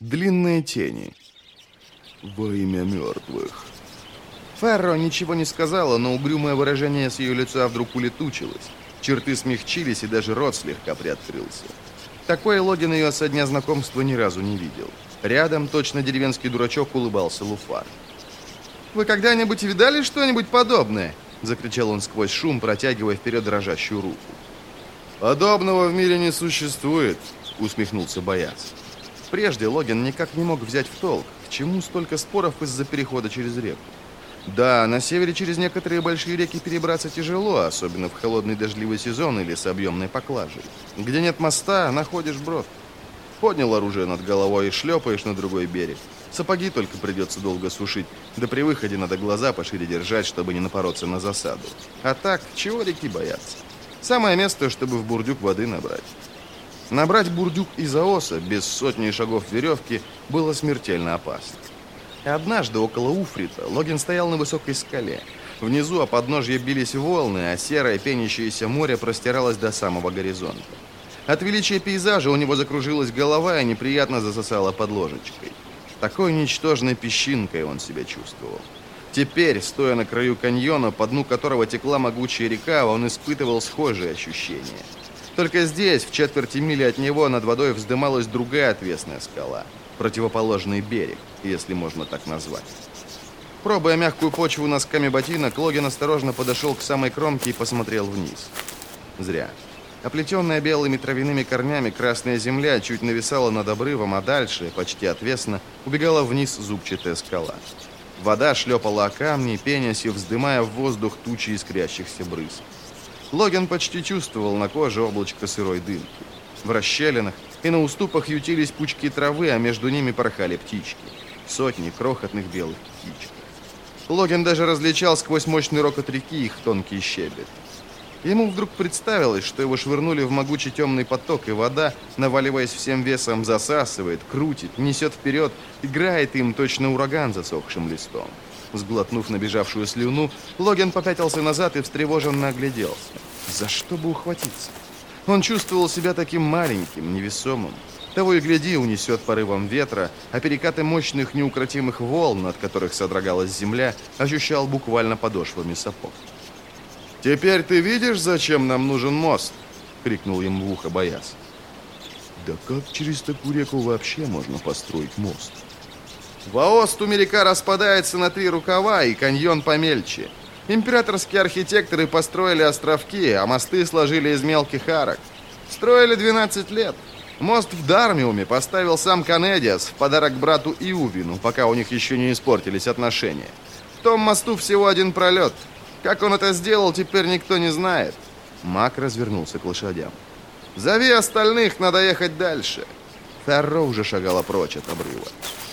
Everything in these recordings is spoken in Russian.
Длинные тени. Во имя мертвых. Ферро ничего не сказала, но угрюмое выражение с ее лица вдруг улетучилось. Черты смягчились, и даже рот слегка приоткрылся. Такое Логин ее со дня знакомства ни разу не видел. Рядом, точно деревенский дурачок, улыбался Луфар. «Вы когда-нибудь видали что-нибудь подобное?» — закричал он сквозь шум, протягивая вперед дрожащую руку. «Подобного в мире не существует», — усмехнулся Бояц. Прежде Логин никак не мог взять в толк, к чему столько споров из-за перехода через реку. Да, на севере через некоторые большие реки перебраться тяжело, особенно в холодный дождливый сезон или с объемной поклажей. Где нет моста, находишь брод. Поднял оружие над головой и шлепаешь на другой берег. Сапоги только придется долго сушить, да при выходе надо глаза пошире держать, чтобы не напороться на засаду. А так, чего реки бояться? Самое место, чтобы в бурдюк воды набрать. Набрать бурдюк из Аоса без сотни шагов веревки было смертельно опасно. И однажды около Уфрита Логин стоял на высокой скале. Внизу о подножье бились волны, а серое пенящееся море простиралось до самого горизонта. От величия пейзажа у него закружилась голова и неприятно засосала под ложечкой. Такой ничтожной песчинкой он себя чувствовал. Теперь, стоя на краю каньона, по дну которого текла могучая река, он испытывал схожие ощущения. Только здесь, в четверти мили от него, над водой вздымалась другая отвесная скала. Противоположный берег, если можно так назвать. Пробуя мягкую почву носками ботинок, Логин осторожно подошел к самой кромке и посмотрел вниз. Зря. Оплетенная белыми травяными корнями красная земля чуть нависала над обрывом, а дальше, почти отвесно, убегала вниз зубчатая скала. Вода шлепала о камни, пенясь и вздымая в воздух тучи искрящихся брызг. Логин почти чувствовал на коже облачко сырой дымки. В расщелинах и на уступах ютились пучки травы, а между ними порхали птички. Сотни крохотных белых птичек. Логин даже различал сквозь мощный рокот реки их тонкий щебет. Ему вдруг представилось, что его швырнули в могучий темный поток, и вода, наваливаясь всем весом, засасывает, крутит, несет вперед, играет им точно ураган засохшим листом. Сглотнув набежавшую слюну, Логин попятился назад и встревоженно огляделся. За что бы ухватиться? Он чувствовал себя таким маленьким, невесомым. Того и гляди, унесет порывом ветра, а перекаты мощных неукротимых волн, от которых содрогалась земля, ощущал буквально подошвами сапог. «Теперь ты видишь, зачем нам нужен мост?» — крикнул ему в ухо Бояц. «Да как через такую реку вообще можно построить мост?» В Аостуме река распадается на 3 рукава, и каньон помельче. Императорские архитекторы построили островки, а мосты сложили из мелких арок. Строили 12 лет. Мост в Дармиуме поставил сам Канедиас в подарок брату Иувину, пока у них еще не испортились отношения. В том мосту всего 1 пролет. Как он это сделал, теперь никто не знает. Маг развернулся к лошадям. «Зови остальных, надо ехать дальше». Ферро уже шагала прочь от обрыва.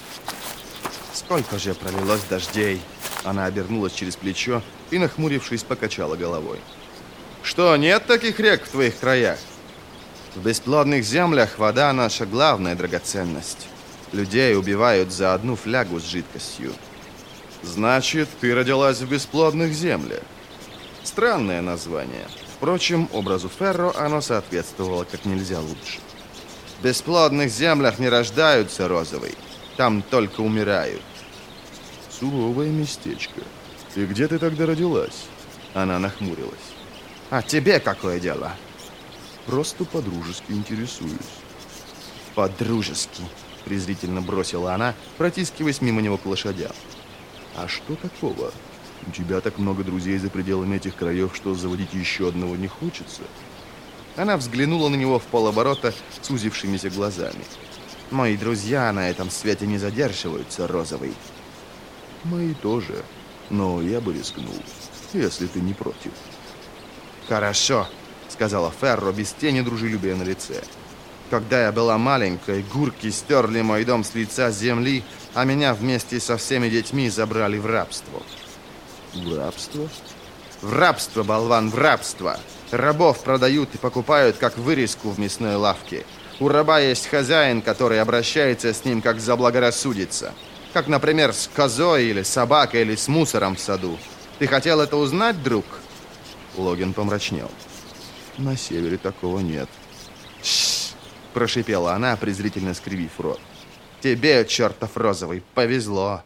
«Сколько же пролилось дождей!» Она обернулась через плечо и, нахмурившись, покачала головой. «Что, нет таких рек в твоих краях?» «В бесплодных землях вода — наша главная драгоценность. Людей убивают за 1 флягу с жидкостью». «Значит, ты родилась в бесплодных землях». Странное название. Впрочем, образу Ферро оно соответствовало как нельзя лучше. «В бесплодных землях не рождаются, Розовый. Там только умирают». «Суровое местечко. И где ты тогда родилась?» Она нахмурилась. «А тебе какое дело?» «Просто по-дружески интересуюсь». «По-дружески», презрительно бросила она, протискиваясь мимо него к лошадям. «А что такого? У тебя так много друзей за пределами этих краев, что заводить еще одного не хочется?» Она взглянула на него в полоборота сузившимися глазами. «Мои друзья на этом свете не задерживаются, Розовый». «Мои тоже. Но я бы рискнул, если ты не против». «Хорошо», — сказала Ферро без тени дружелюбия на лице. «Когда я была маленькой, гурки стерли мой дом с лица земли, а меня вместе со всеми детьми забрали в рабство». «В рабство?» «В рабство, болван, в рабство! Рабов продают и покупают, как вырезку в мясной лавке. У раба есть хозяин, который обращается с ним, как заблагорассудится. Как, например, с козой или собакой, или с мусором в саду. Ты хотел это узнать, друг?» Логин помрачнел. «На севере такого нет». «Тш!» – прошипела она, презрительно скривив рот. Тебе, чертов розовый, повезло.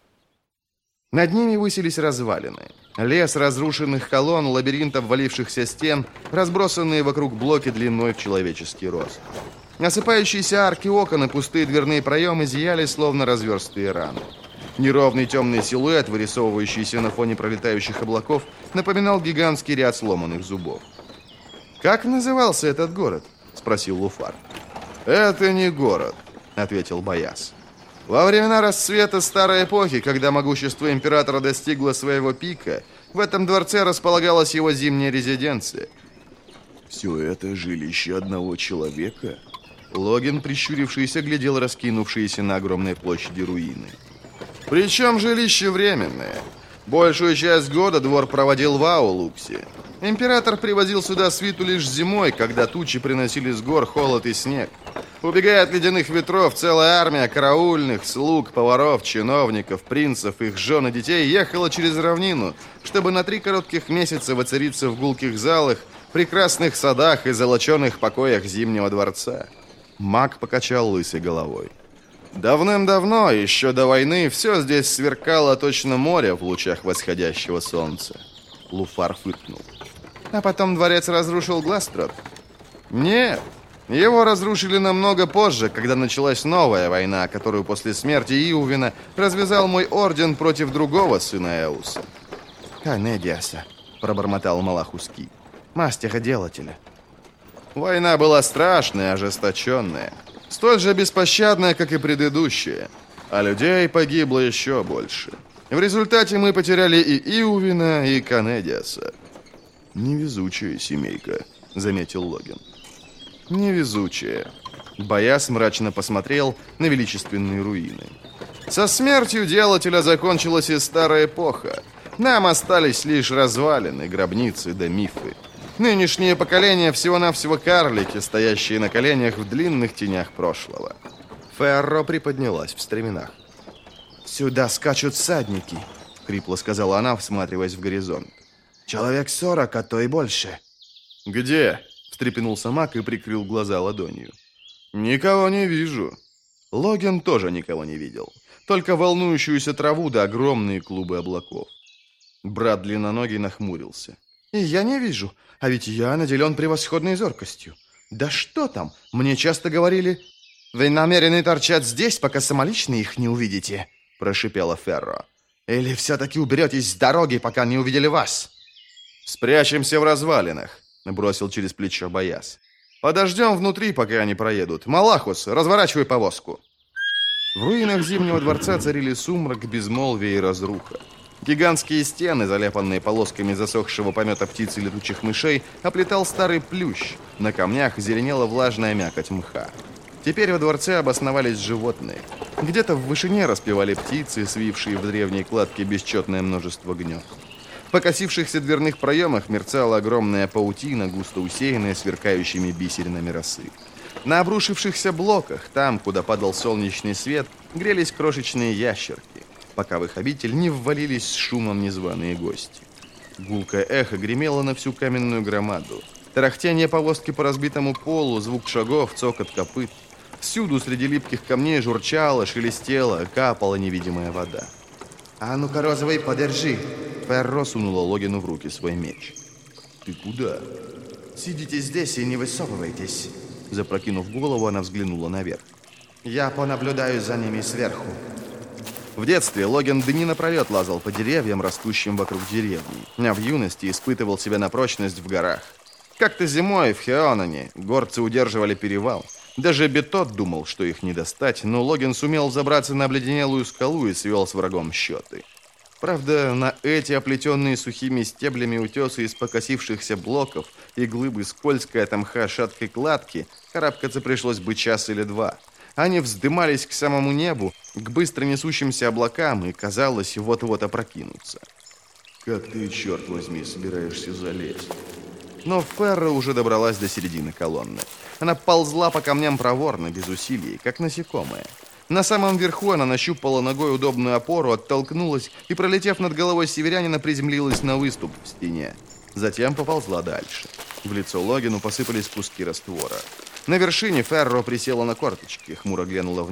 Над ними высились развалины. Лес разрушенных колонн, лабиринтов валившихся стен, разбросанные вокруг блоки длиной в человеческий рост. Осыпающиеся арки окон и пустые дверные проемы зияли, словно разверстые раны. Неровный темный силуэт, вырисовывающийся на фоне пролетающих облаков, напоминал гигантский ряд сломанных зубов. «Как назывался этот город?» — спросил Луфар. «Это не город», — ответил Бояс. «Во времена расцвета Старой Эпохи, когда могущество императора достигло своего пика, в этом дворце располагалась его зимняя резиденция». «Все это жилище одного человека?» Логин, прищурившийся, глядел раскинувшиеся на огромной площади руины. «Причем жилище временное. Большую часть года двор проводил в Аулупсе. Император привозил сюда свиту лишь зимой, когда тучи приносили с гор холод и снег. Убегая от ледяных ветров, целая армия караульных, слуг, поваров, чиновников, принцев, их жен и детей ехала через равнину, чтобы на 3 коротких месяца воцариться в гулких залах, прекрасных садах и золоченых покоях Зимнего дворца». Маг покачал лысой головой. «Давным-давно, еще до войны, все здесь сверкало точно море в лучах восходящего солнца». Луфар фыркнул. «А потом дворец разрушил Гластрот?» «Нет, его разрушили намного позже, когда началась новая война, которую после смерти Иувина развязал мой орден против другого сына Эуса». «Канедиаса», — пробормотал Малахуский, — «мастера-делателя». «Война была страшная, ожесточенная, столь же беспощадная, как и предыдущая, а людей погибло еще больше. В результате мы потеряли и Иувина, и Канедиаса». «Невезучая семейка», — заметил Логин. «Невезучая». Бояс мрачно посмотрел на величественные руины. «Со смертью делателя закончилась и Старая Эпоха. Нам остались лишь развалины, гробницы да мифы. Нынешнее поколение всего-навсего карлики, стоящие на коленях в длинных тенях прошлого». Ферро приподнялась в стременах. «Сюда скачут всадники», — хрипло сказала она, всматриваясь в горизонт. «Человек 40, а то и больше». «Где?» — встрепенулся маг и прикрыл глаза ладонью. «Никого не вижу». Логин тоже никого не видел. Только волнующуюся траву да огромные клубы облаков. Брат длинноногий нахмурился. «И я не вижу, а ведь я наделен превосходной зоркостью. Да что там, мне часто говорили...» «Вы намерены торчать здесь, пока самолично их не увидите?» — прошипела Ферро. «Или все-таки уберетесь с дороги, пока не увидели вас?» «Спрячемся в развалинах», — бросил через плечо Бояс. «Подождем внутри, пока они проедут. Малахус, разворачивай повозку». В руинах Зимнего дворца царили сумрак, безмолвие и разруха. Гигантские стены, заляпанные полосками засохшего помета птиц и летучих мышей, оплетал старый плющ. На камнях зеленела влажная мякоть мха. Теперь во дворце обосновались животные. Где-то в вышине распевали птицы, свившие в древней кладке бесчетное множество гнезд. В покосившихся дверных проемах мерцала огромная паутина, густо усеянная сверкающими бисеринами росы. На обрушившихся блоках, там, куда падал солнечный свет, грелись крошечные ящерки, пока в их обитель не ввалились с шумом незваные гости. Гулкое эхо гремело на всю каменную громаду. Тарахтение повозки по разбитому полу, звук шагов, цокот копыт. Всюду среди липких камней журчала, шелестела, капала невидимая вода. «А ну-ка, розовый, подержи!» Ферро сунула Логину в руки свой меч. «Ты куда?» «Сидите здесь и не высовывайтесь!» Запрокинув голову, она взглянула наверх. «Я понаблюдаю за ними сверху!» В детстве Логин дни напролет лазал по деревьям, растущим вокруг деревни, а в юности испытывал себя на прочность в горах. Как-то зимой в Хеононе горцы удерживали перевал. Даже Бетот думал, что их не достать, но Логин сумел забраться на обледенелую скалу и свел с врагом счеты. Правда, на эти оплетенные сухими стеблями утесы из покосившихся блоков и глыбы скользкой от мха шаткой кладки карабкаться пришлось бы час или два. Они вздымались к самому небу, к быстро несущимся облакам, и, казалось, вот-вот опрокинутся. «Как ты, черт возьми, собираешься залезть?» Но Ферро уже добралась до середины колонны. Она ползла по камням проворно, без усилий, как насекомое. На самом верху она нащупала ногой удобную опору, оттолкнулась и, пролетев над головой северянина, приземлилась на выступ в стене. Затем поползла дальше. В лицо Логину посыпались куски раствора. На вершине Ферро присела на корточки, хмуро глянула вниз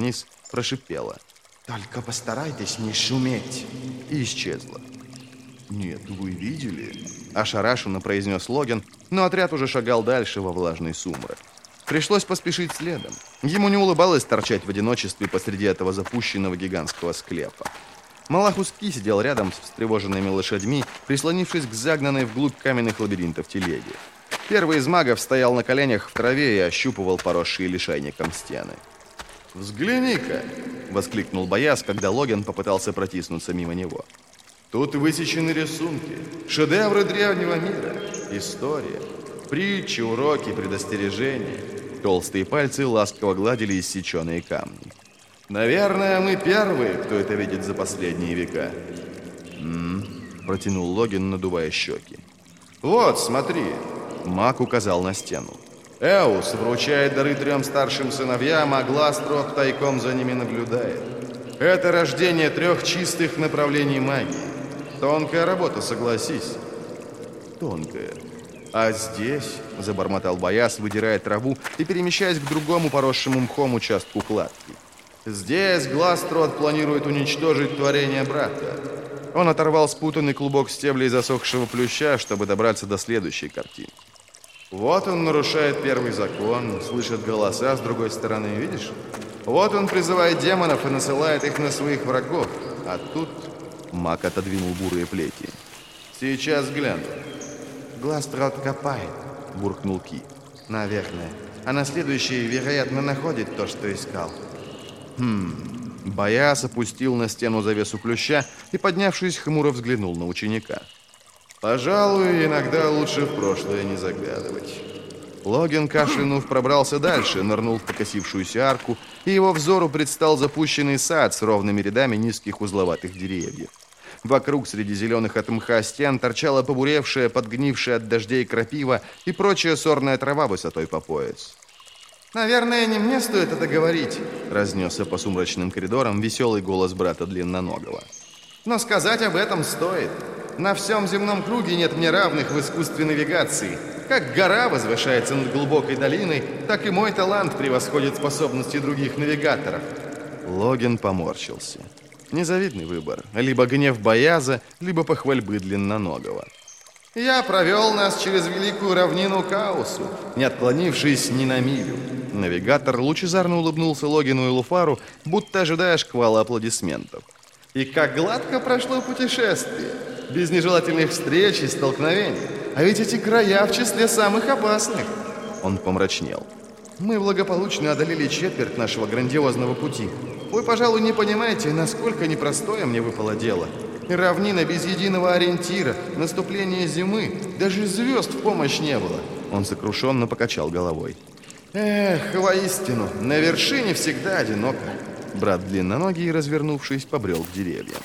прошипела. «Только постарайтесь не шуметь!» И исчезла. «Нет, вы видели?» – ошарашенно произнес Логин, но отряд уже шагал дальше во влажный сумрак. Пришлось поспешить следом. Ему не улыбалось торчать в одиночестве посреди этого запущенного гигантского склепа. Малахус Ки сидел рядом с встревоженными лошадьми, прислонившись к загнанной вглубь каменных лабиринтов телеге. Первый из магов стоял на коленях в траве и ощупывал поросшие лишайником стены. «Взгляни-ка!» — воскликнул Бояз, когда Логин попытался протиснуться мимо него. «Тут высечены рисунки, шедевры древнего мира, история, притчи, уроки, предостережения». Толстые пальцы ласково гладили иссеченные камни. «Наверное, мы первые, кто это видит за последние века». Протянул Логин, надувая щеки. «Вот, смотри!» — маг указал на стену. «Эус вручает дары 3 старшим сыновьям, а Гластрот тайком за ними наблюдает. Это рождение 3 чистых направлений магии. Тонкая работа, согласись». «Тонкая. А здесь...» — забормотал Бояз, выдирая траву и перемещаясь к другому поросшему мхом участку кладки. «Здесь Гластрот планирует уничтожить творение брата». Он оторвал спутанный клубок стеблей засохшего плюща, чтобы добраться до следующей картинки. Вот он нарушает первый закон, слышит голоса с другой стороны, видишь? Вот он призывает демонов и насылает их на своих врагов. А тут маг отодвинул бурые плети. Сейчас гляну. «Гластрот копает», — буркнул Ки. «Наверное. А на следующий, вероятно, находит то, что искал». Бояз опустил на стену завесу плюща и, поднявшись, хмуро взглянул на ученика. «Пожалуй, иногда лучше в прошлое не заглядывать». Логин, кашлянув, пробрался дальше, нырнул в покосившуюся арку, и его взору предстал запущенный сад с ровными рядами низких узловатых деревьев. Вокруг среди зеленых от мха стен торчала побуревшая, подгнившая от дождей крапива и прочая сорная трава высотой по пояс. «Наверное, не мне стоит это говорить», — разнесся по сумрачным коридорам веселый голос брата Длинноногого. «Но сказать об этом стоит. На всем земном круге нет мне равных в искусстве навигации. Как гора возвышается над глубокой долиной, так и мой талант превосходит способности других навигаторов». Логин поморщился. Незавидный выбор. Либо гнев Бояза, либо похвальбы Длинноногого. «Я провел нас через великую равнину Каусу, не отклонившись ни на милю». Навигатор лучезарно улыбнулся Логину и Луфару, будто ожидая шквала аплодисментов. «И как гладко прошло путешествие, без нежелательных встреч и столкновений. А ведь эти края в числе самых опасных». Он помрачнел. «Мы благополучно одолели четверть нашего грандиозного пути. Вы, пожалуй, не понимаете, насколько непростое мне выпало дело. Равнина без единого ориентира, наступление зимы, даже звезд в помощь не было». Он сокрушенно покачал головой. «Эх, воистину, на вершине всегда одиноко». Брат Длинноногий, развернувшись, побрел к деревьям.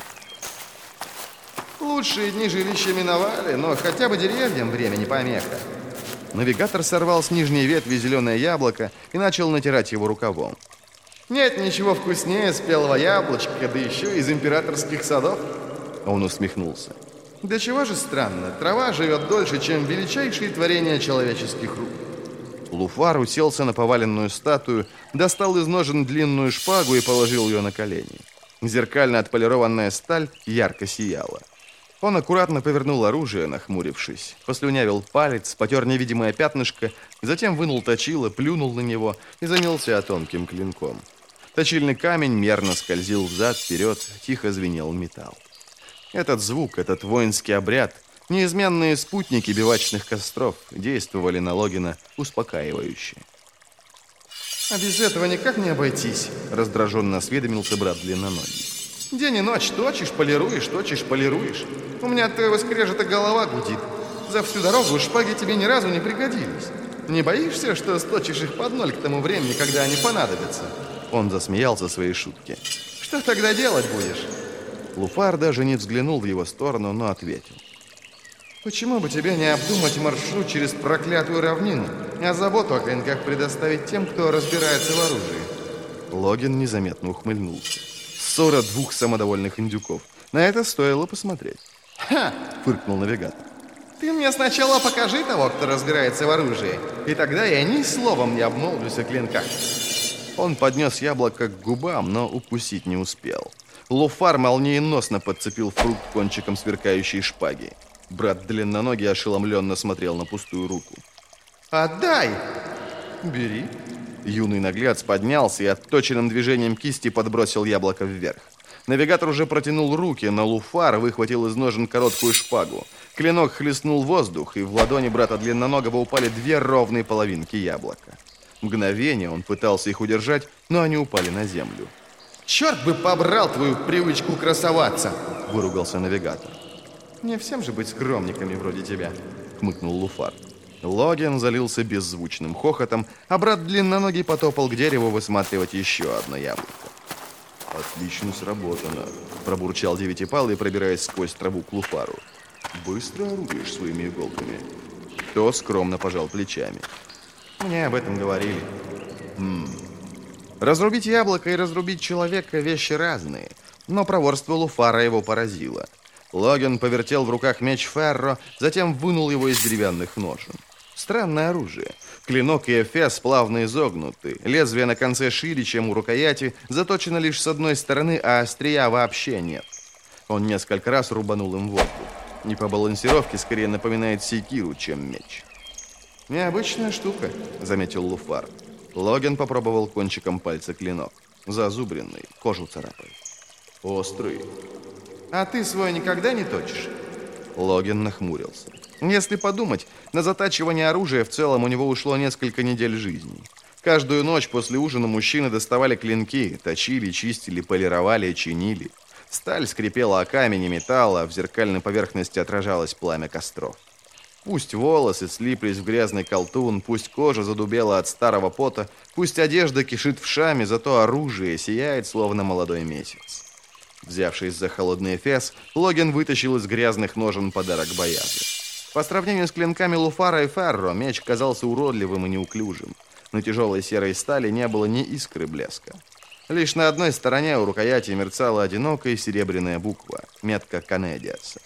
«Лучшие дни жилища миновали, но хотя бы деревьям время не помеха». Навигатор сорвал с нижней ветви зеленое яблоко и начал натирать его рукавом. «Нет ничего вкуснее спелого яблочка, да еще из императорских садов». Он усмехнулся. «Да чего же странно, трава живет дольше, чем величайшие творения человеческих рук». Луфар уселся на поваленную статую, достал из ножен длинную шпагу и положил ее на колени. Зеркально отполированная сталь ярко сияла. Он аккуратно повернул оружие, нахмурившись, послюнявил палец, потер невидимое пятнышко, затем вынул точило, плюнул на него и занялся тонким клинком. Точильный камень мерно скользил взад-вперед, тихо звенел металл. Этот звук, этот воинский обряд, неизменные спутники бивачных костров, действовали на Логина успокаивающе. «А без этого никак не обойтись», — раздраженно осведомился брат Длинноногий. «День и ночь точишь, полируешь. У меня от твоего скрежета голова гудит. За всю дорогу шпаги тебе ни разу не пригодились. Не боишься, что сточишь их под ноль к тому времени, когда они понадобятся?» Он засмеялся своей шутке. «Что тогда делать будешь?» Луфар даже не взглянул в его сторону, но ответил. «Почему бы тебе не обдумать маршрут через проклятую равнину, а заботу о клинках предоставить тем, кто разбирается в оружии?» Логин незаметно ухмыльнулся. Ссора двух самодовольных индюков. На это стоило посмотреть. «Ха!» — фыркнул навигатор. «Ты мне сначала покажи того, кто разбирается в оружии, и тогда я ни словом не обмолвлюсь о клинках». Он поднес яблоко к губам, но укусить не успел. Луфар молниеносно подцепил фрукт кончиком сверкающей шпаги. Брат длинноногий ошеломленно смотрел на пустую руку. «Отдай!» «Бери». Юный наглец поднялся и отточенным движением кисти подбросил яблоко вверх. Навигатор уже протянул руки, но Луфар выхватил из ножен короткую шпагу. Клинок хлестнул воздух, и в ладони брата длинноногого упали 2 ровные половинки яблока. Мгновение он пытался их удержать, но они упали на землю. «Черт бы побрал твою привычку красоваться!» — выругался навигатор. «Не всем же быть скромниками вроде тебя», — хмыкнул Луфар. Логин залился беззвучным хохотом, а брат длинноногий потопал к дереву высматривать еще одно яблоко. «Отлично сработано», — пробурчал Девятипалый, пробираясь сквозь траву к Луфару. «Быстро орудуешь своими иголками». Тот скромно пожал плечами. «Мне об этом говорили». Разрубить яблоко и разрубить человека — вещи разные, но проворство Луфара его поразило. Логин повертел в руках меч Ферро, затем вынул его из деревянных ножен. Странное оружие. Клинок и эфес плавно изогнуты, лезвие на конце шире, чем у рукояти, заточено лишь с одной стороны, а острия вообще нет. Он несколько раз рубанул им в воздух. И по балансировке скорее напоминает секиру, чем меч. «Необычная штука», — заметил Луфар. Логин попробовал кончиком пальца клинок. Зазубренный, кожу царапает. «Острый». «А ты свой никогда не точишь?» Логин нахмурился. Если подумать, на затачивание оружия в целом у него ушло несколько недель жизни. Каждую ночь после ужина мужчины доставали клинки, точили, чистили, полировали, чинили. Сталь скрипела о камень и металл, а в зеркальной поверхности отражалось пламя костров. Пусть волосы слиплись в грязный колтун, пусть кожа задубела от старого пота, пусть одежда кишит вшами, зато оружие сияет, словно молодой месяц. Взявшись за холодный эфес, Логин вытащил из грязных ножен подарок Боязу. По сравнению с клинками Луфара и Ферро, меч казался уродливым и неуклюжим. На тяжелой серой стали не было ни искры блеска. Лишь на одной стороне у рукояти мерцала одинокая серебряная буква — метка Канедиаса.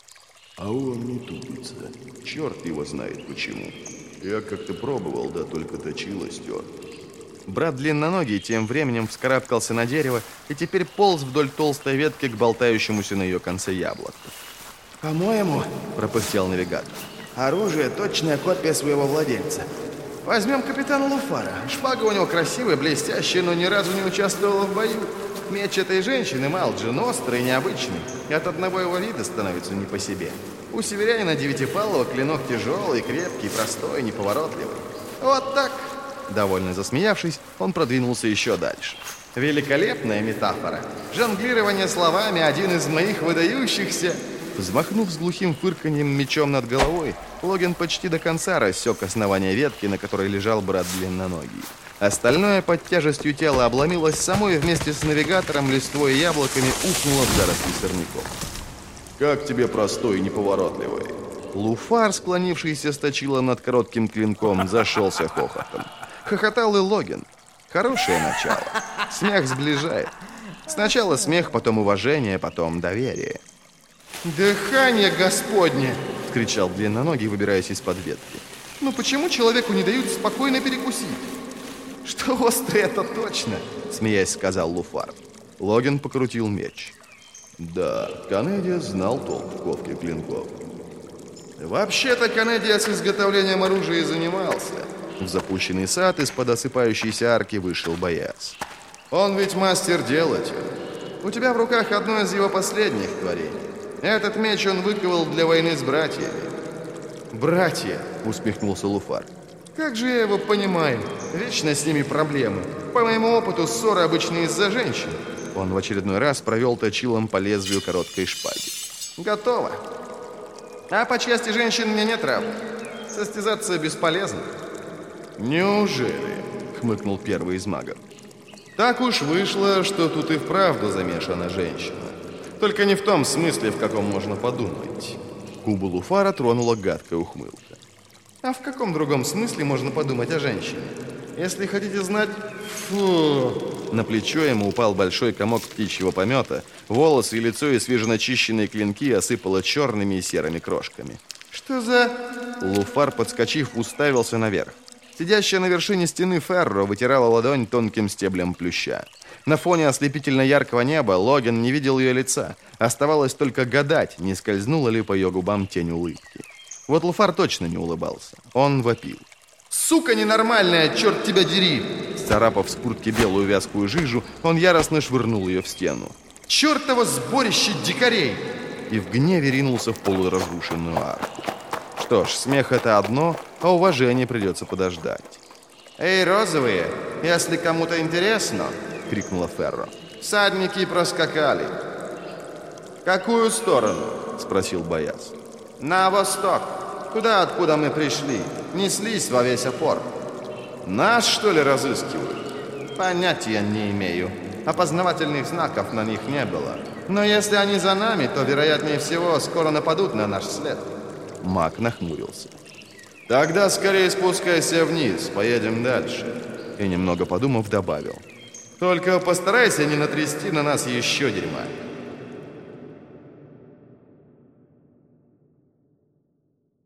А он не тупится. Черт его знает почему. Я как-то пробовал, да только точил и стер. Брат длинноногий тем временем вскарабкался на дерево и теперь полз вдоль толстой ветки к болтающемуся на ее конце яблоку. «По-моему, — пропыхтел навигатор, — оружие — точная копия своего владельца. Возьмем капитана Луфара. Шпага у него красивая, блестящая, но ни разу не участвовала в бою. Меч этой женщины Малджин острый и необычный, и от одного его вида становится не по себе. У северянина Девятипалого клинок тяжелый, крепкий, простой, неповоротливый. Вот так!» Довольно засмеявшись, он продвинулся еще дальше. «Великолепная метафора. Жонглирование словами — один из моих выдающихся...» Взмахнув с глухим фырканьем мечом над головой, Логин почти до конца рассек основание ветки, на которой лежал брат длинноногий. Остальное под тяжестью тела обломилось само и вместе с навигатором, листвой и яблоками ухнуло в заросли сорняков. Как тебе простой и неповоротливый? Луфар, склонившийся с точилом над коротким клинком, зашелся хохотом. Хохотал и Логин. Хорошее начало. Смех сближает. Сначала смех, потом уважение, потом доверие. «Дыхание Господне!» — кричал длинноногий, выбираясь из-под ветки. «Ну почему человеку не дают спокойно перекусить?» «Что острое, это точно!» — смеясь сказал Луфар. Логин покрутил меч. Да, Канедиас знал толк в ковке клинков. «Вообще-то Канедиас изготовлением оружия и занимался». В запущенный сад из-под осыпающейся арки вышел Бояз. «Он ведь мастер делатель. У тебя в руках одно из его последних творений. Этот меч он выковал для войны с братьями». «Братья!» — усмехнулся Луфар. «Как же я его понимаю? Вечно с ними проблемы. По моему опыту, ссоры обычно из-за женщин». Он в очередной раз провел точилом по лезвию короткой шпаги. «Готово. А по части женщин мне нет равных. Состязаться бесполезно». «Неужели?» — хмыкнул первый из магов. «Так уж вышло, что тут и вправду замешана женщина. Только не в том смысле, в каком можно подумать». Губу Луфара тронула гадкая ухмылка. «А в каком другом смысле можно подумать о женщине? Если хотите знать...» Фу! На плечо ему упал большой комок птичьего помета. Волосы и лицо и свеженачищенные клинки осыпало черными и серыми крошками. «Что за...» Луфар, подскочив, уставился наверх. Сидящая на вершине стены Ферро вытирала ладонь тонким стеблем плюща. На фоне ослепительно яркого неба Логин не видел ее лица. Оставалось только гадать, не скользнула ли по ее губам тень улыбки. Вот Луфар точно не улыбался. Он вопил. «Сука ненормальная, черт тебя дери!» Сцарапав с куртки белую вязкую жижу, он яростно швырнул ее в стену. «Чертово сборище дикарей!» И в гневе ринулся в полуразрушенную арку. Что ж, смех это одно, а уважение придется подождать. «Эй, розовые, если кому-то интересно!» — крикнула Ферро. «Всадники проскакали!» «Какую сторону?» — спросил Бояз. «На восток. Туда, откуда мы пришли. Неслись во весь опор». «Нас, что ли, разыскивают?» «Понятия не имею. Опознавательных знаков на них не было. Но если они за нами, то, вероятнее всего, скоро нападут на наш след». Маг нахмурился. «Тогда скорее спускайся вниз, поедем дальше». И, немного подумав, добавил. «Только постарайся не натрясти на нас еще дерьма».